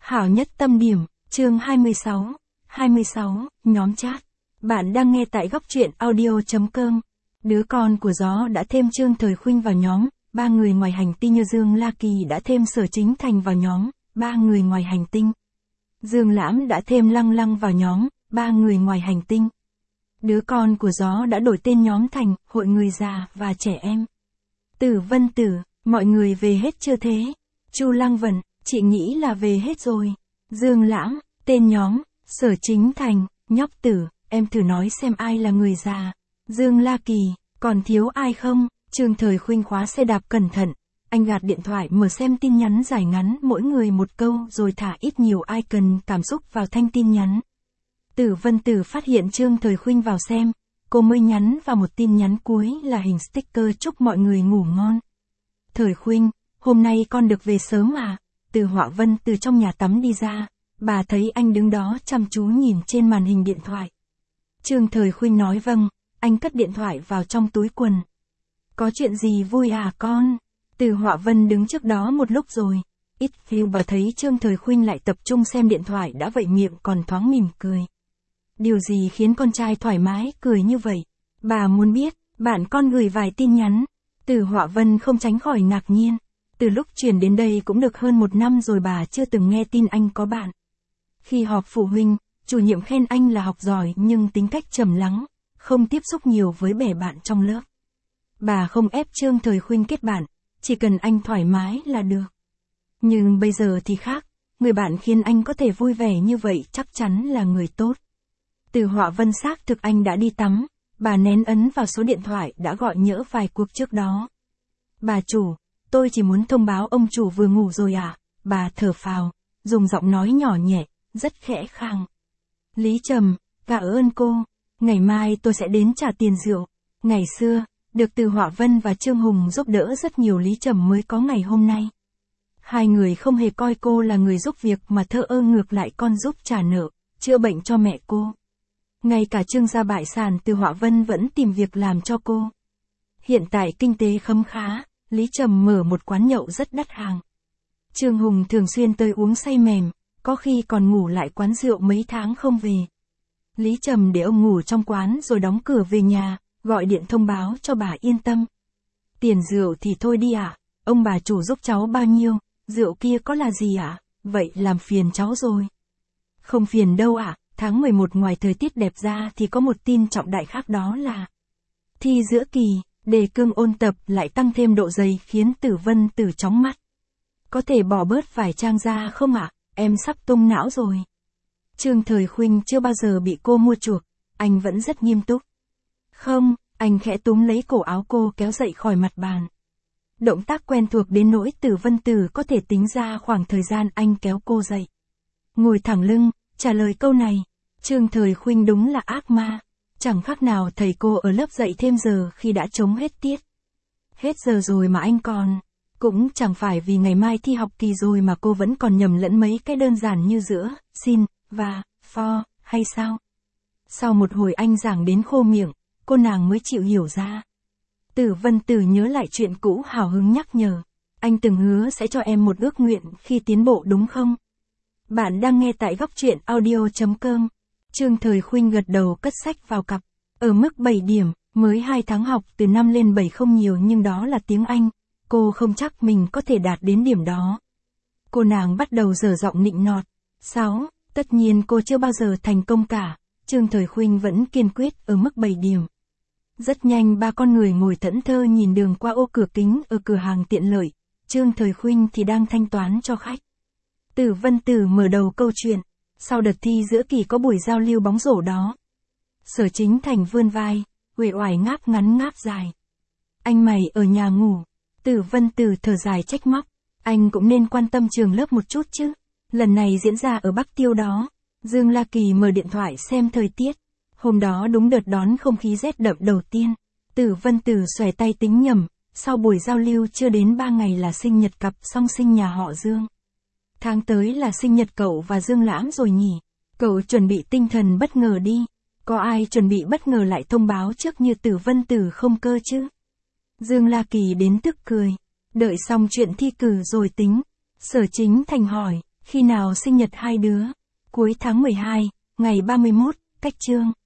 Hảo nhất tâm điểm, chương 26. 26, nhóm chat. Bạn đang nghe tại góc truyện audio.com. Đứa con của gió đã thêm Trương Thời Khuynh vào nhóm, 3 người ngoài hành tinh như Dương La Kỳ đã thêm Sở Chính Thành vào nhóm, 3 người ngoài hành tinh. Dương Lãm đã thêm Lăng Lăng vào nhóm, 3 người ngoài hành tinh. Đứa con của gió đã đổi tên nhóm thành Hội Người Già và Trẻ Em. Tử Vân Tử, mọi người về hết chưa thế? Chu Lăng Vân, chị nghĩ là về hết rồi. Dương Lãm, tên nhóm, Sở Chính Thành, Nhóc Tử, em thử nói xem ai là người già. Dương La Kỳ, còn thiếu ai không? Trương Thời Khuynh khóa xe đạp cẩn thận. Anh gạt điện thoại mở xem tin nhắn dài ngắn mỗi người một câu rồi thả ít nhiều icon cảm xúc vào thanh tin nhắn. Tử Vân Tử phát hiện Trương Thời Khuynh vào xem, cô mới nhắn vào một tin nhắn cuối là hình sticker chúc mọi người ngủ ngon. Thời Khuynh, hôm nay con được về sớm à? Từ Họa Vân từ trong nhà tắm đi ra, bà thấy anh đứng đó chăm chú nhìn trên màn hình điện thoại. Trương Thời Khuynh nói vâng, anh cất điện thoại vào trong túi quần. Có chuyện gì vui à con? Từ Họa Vân đứng trước đó một lúc rồi. Ít phiêu bà thấy Trương Thời Khuynh lại tập trung xem điện thoại đã vậy miệng còn thoáng mỉm cười. Điều gì khiến con trai thoải mái cười như vậy? Bà muốn biết, bạn con gửi vài tin nhắn. Từ Họa Vân không tránh khỏi ngạc nhiên. Từ lúc chuyển đến đây cũng được hơn 1 năm rồi bà chưa từng nghe tin anh có bạn. Khi họp phụ huynh, chủ nhiệm khen anh là học giỏi nhưng tính cách trầm lắng, không tiếp xúc nhiều với bè bạn trong lớp. Bà không ép Trương Thời Khuynh kết bạn, chỉ cần anh thoải mái là được. Nhưng bây giờ thì khác, người bạn khiến anh có thể vui vẻ như vậy chắc chắn là người tốt. Từ Họa Vân xác thực anh đã đi tắm, bà nén ấn vào số điện thoại đã gọi nhỡ vài cuộc trước đó. Bà chủ, tôi chỉ muốn thông báo ông chủ vừa ngủ rồi à? Bà thở phào, dùng giọng nói nhỏ nhẹ, rất khẽ khàng. Lý Trầm, cảm ơn cô, ngày mai tôi sẽ đến trả tiền rượu. Ngày xưa, được Từ Họa Vân và Trương Hùng giúp đỡ rất nhiều, Lý Trầm mới có ngày hôm nay. Hai người không hề coi cô là người giúp việc mà thờ ơ, ngược lại con giúp trả nợ, chữa bệnh cho mẹ cô. Ngay cả Trương gia bại sản, Từ Họa Vân vẫn tìm việc làm cho cô. Hiện tại kinh tế khấm khá, Lý Trầm mở một quán nhậu rất đắt hàng. Trương Hùng thường xuyên tới uống say mềm, có khi còn ngủ lại quán rượu mấy tháng không về. Lý Trầm để ông ngủ trong quán rồi đóng cửa về nhà, gọi điện thông báo cho bà yên tâm. Tiền rượu thì thôi đi ạ, ông bà chủ giúp cháu bao nhiêu, rượu kia có là gì ạ? Vậy làm phiền cháu rồi. Không phiền đâu ạ, tháng 11 ngoài thời tiết đẹp ra thì có một tin trọng đại khác, đó là thi giữa kỳ, đề cương ôn tập lại tăng thêm độ dày khiến Tử Vân Tử chóng mắt. Có thể bỏ bớt vài trang ra không ạ? Em sắp tung não rồi. Trương Thời Khuynh chưa bao giờ bị cô mua chuộc, anh vẫn rất nghiêm túc. Không, anh khẽ túm lấy cổ áo cô kéo dậy khỏi mặt bàn. Động tác quen thuộc đến nỗi Tử Vân Tử có thể tính ra khoảng thời gian anh kéo cô dậy. Ngồi thẳng lưng, trả lời câu này. Trương Thời Khuynh đúng là ác ma. Chẳng khác nào thầy cô ở lớp dạy thêm giờ khi đã trống hết tiết. Hết giờ rồi mà anh còn. Cũng chẳng phải vì ngày mai thi học kỳ rồi mà cô vẫn còn nhầm lẫn mấy cái đơn giản như giữa, xin, và, for, hay sao? Sau một hồi anh giảng đến khô miệng, cô nàng mới chịu hiểu ra. Tử Vân Tử nhớ lại chuyện cũ hào hứng nhắc nhở. Anh từng hứa sẽ cho em một ước nguyện khi tiến bộ đúng không? Bạn đang nghe tại góc truyện audio.com. Trương Thời Khuynh gật đầu cất sách vào cặp. Ở mức 7 điểm, mới 2 tháng học từ 5 lên 7 không nhiều nhưng đó là tiếng Anh. Cô không chắc mình có thể đạt đến điểm đó. Cô nàng bắt đầu dở giọng nịnh nọt. 6, tất nhiên cô chưa bao giờ thành công cả. Trương Thời Khuynh vẫn kiên quyết ở mức 7 điểm. Rất nhanh 3 con người ngồi thẫn thơ nhìn đường qua ô cửa kính ở cửa hàng tiện lợi. Trương Thời Khuynh thì đang thanh toán cho khách. Tử Vân Tử mở đầu câu chuyện. Sau đợt thi giữa kỳ có buổi giao lưu bóng rổ đó. Sở Chính Thành vươn vai, uể oải ngáp ngắn ngáp dài. Anh mày ở nhà ngủ. Tử Vân Tử thở dài trách móc. Anh cũng nên quan tâm trường lớp một chút chứ. Lần này diễn ra ở Bắc Tiêu đó. Dương La Kỳ mở điện thoại xem thời tiết. Hôm đó đúng đợt đón không khí rét đậm đầu tiên. Tử Vân Tử xòe tay tính nhầm. Sau buổi giao lưu chưa đến 3 ngày là sinh nhật cặp song sinh nhà họ Dương. Tháng tới là sinh nhật cậu và Dương Lãm rồi nhỉ. Cậu chuẩn bị tinh thần bất ngờ đi. Có ai chuẩn bị bất ngờ lại thông báo trước như Tử Vân Tử không cơ chứ? Dương La Kỳ đến tức cười. Đợi xong chuyện thi cử rồi tính. Sở Chính Thành hỏi, Khi nào sinh nhật hai đứa? Cuối tháng 12, ngày 31, cách chương.